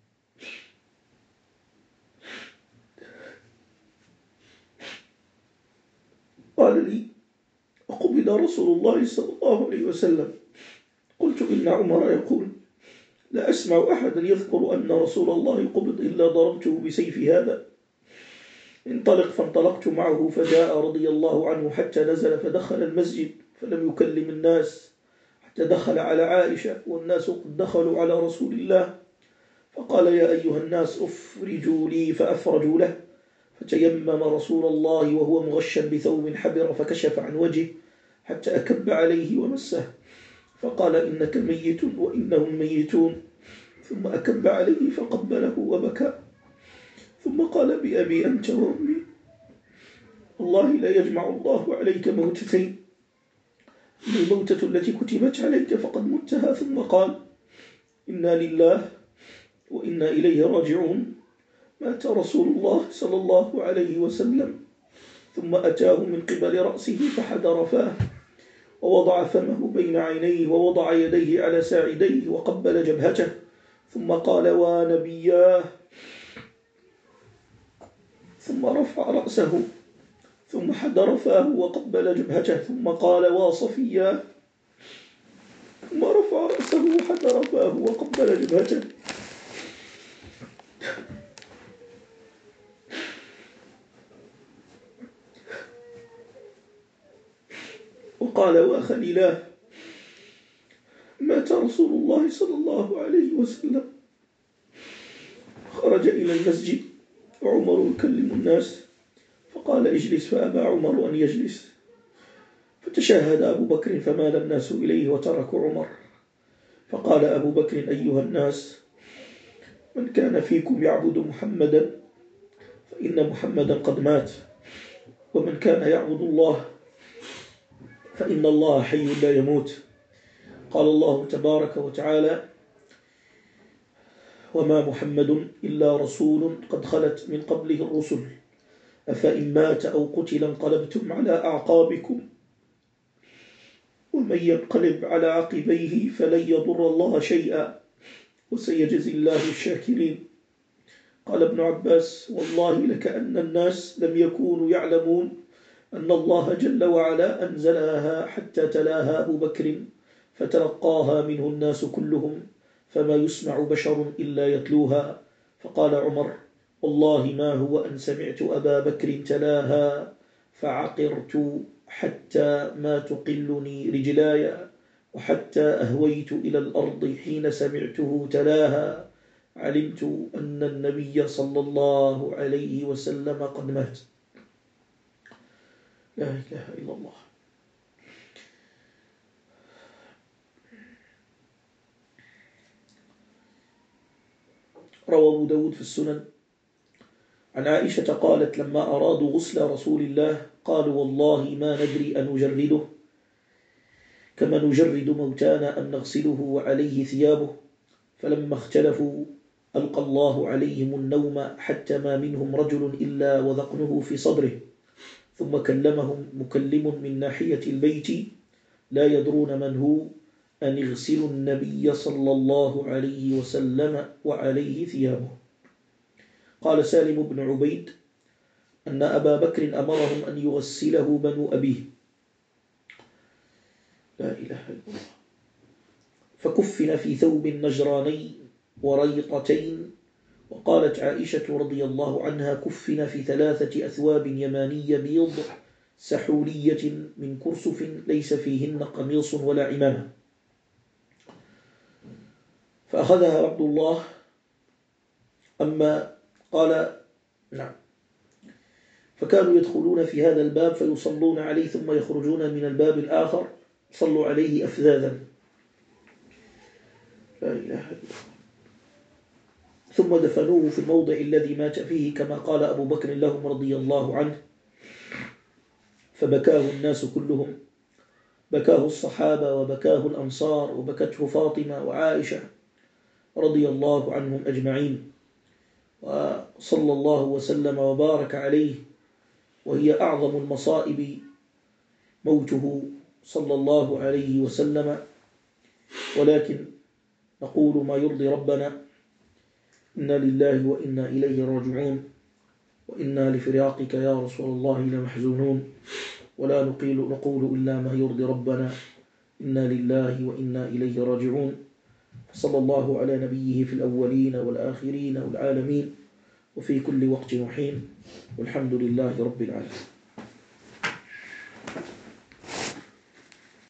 قال لي: قبض رسول الله صلى الله عليه وسلم. قلت: إن عمر يقول: لا أسمع أحدا يذكر أن رسول الله قبض إلا ضربته بسيف هذا. انطلق. فانطلقت معه، فجاء رضي الله عنه حتى نزل فدخل المسجد فلم يكلم الناس حتى دخل على عائشة والناس قد دخلوا على رسول الله، فقال: يا أيها الناس أفرجوا لي، فأفرجوا له، فتيمم رسول الله وهو مغشا بثوب حبر فكشف عن وجهه حتى أكب عليه ومسه، فقال: إنك ميت وإنهم ميتون، ثم أكب عليه فقبله وبكى، ثم قال: بأبي أنت وأمي، والله لا يجمع الله عليك موتتين، الموتة التي كتبت عليك فقد متها. ثم قال: إنا لله وإنا إليه راجعون. مات رسول الله صلى الله عليه وسلم. ثم أتاه من قبل رأسه فحدر فاه، ووضع فمه بين عينيه، ووضع يديه على ساعديه، وقبل جبهته، ثم قال: ونبياه. ثم رفع رأسه، ثم حدر فاه وقبل جبهته، ثم قال: وصفياه. ثم رفع رأسه وحدر فاه وقبل جبهته. وقال: وخليلاه. مات رسول الله صلى الله عليه وسلم. خرج إلى المسجد وعمر يكلم الناس، فقال: اجلس، فأبى عمر أن يجلس، فتشهد أبو بكر فمال الناس إليه وتركوا عمر. فقال أبو بكر: أيها الناس، من كان فيكم يعبد محمدا فإن محمدا قد مات، ومن كان يعبد الله فإن الله حي لا يموت. قال الله تبارك وتعالى: وما محمد إلا رسول قد خلت من قبله الرسل أفإن مات أو قتل انقلبتم على أعقابكم ومن ينقلب على عقبيه فلن يضر الله شيئا وسيجزي الله الشاكرين. قال ابن عباس: والله لكأن الناس لم يكونوا يعلمون أن الله جل وعلا أنزلها حتى تلاها أبو بكر فتلقاها منه الناس كلهم، فما يسمع بشر إلا يتلوها. فقال عمر: والله ما هو أن سمعت أبا بكر تلاها فعقرت حتى ما تقلني رجلاي، وحتى أهويت إلى الأرض حين سمعته تلاها، علمت أن النبي صلى الله عليه وسلم قد مات. لا إله إلا الله. روى أبو داود في السنن عن عائشة قالت: لما أرادوا غسل رسول الله قالوا: والله ما ندري أن نجرده كما نجرد موتانا أم نغسله وعليه ثيابه. فلما اختلفوا ألقى الله عليهم النوم حتى ما منهم رجل إلا وذقنه في صدره، ثم كلمهم مكلم من ناحية البيت لا يدرون من هو أن يغسلوا النبي صلى الله عليه وسلم وعليه ثيابه. قال سالم بن عبيد أن أبا بكر أمرهم أن يغسله بنو أبيه. لا إله إلا الله. فكفن في ثوب نجراني وريطتين. وقالت عائشة رضي الله عنها: كفن في 3 أثواب يمانية بيض سحولية من كرسف ليس فيهن قميص ولا عمامة. فأخذها عبد الله. أما قال: نعم. فكانوا يدخلون في هذا الباب فيصلون عليه ثم يخرجون من الباب الآخر صلوا عليه أفذاذا. لا إله إلا الله. ثم دفنوه في الموضع الذي مات فيه كما قال أبو بكر لهم رضي الله عنه. فبكاه الناس كلهم، بكاه الصحابة وبكاه الأنصار وبكته فاطمة وعائشة رضي الله عنهم أجمعين، وصلى الله وسلم وبارك عليه. وهي أعظم المصائب موته صلى الله عليه وسلم، ولكن نقول ما يرضي ربنا: إنا لله وإنا إليه راجعون، وإنا لفراقك يا رسول الله لمحزونون، ولا نقول إلا ما يرضي ربنا: إنا لله وإنا إليه راجعون. صلى الله على نبيه في الأولين والآخرين والعالمين وفي كل وقت وحين، والحمد لله رب العالمين.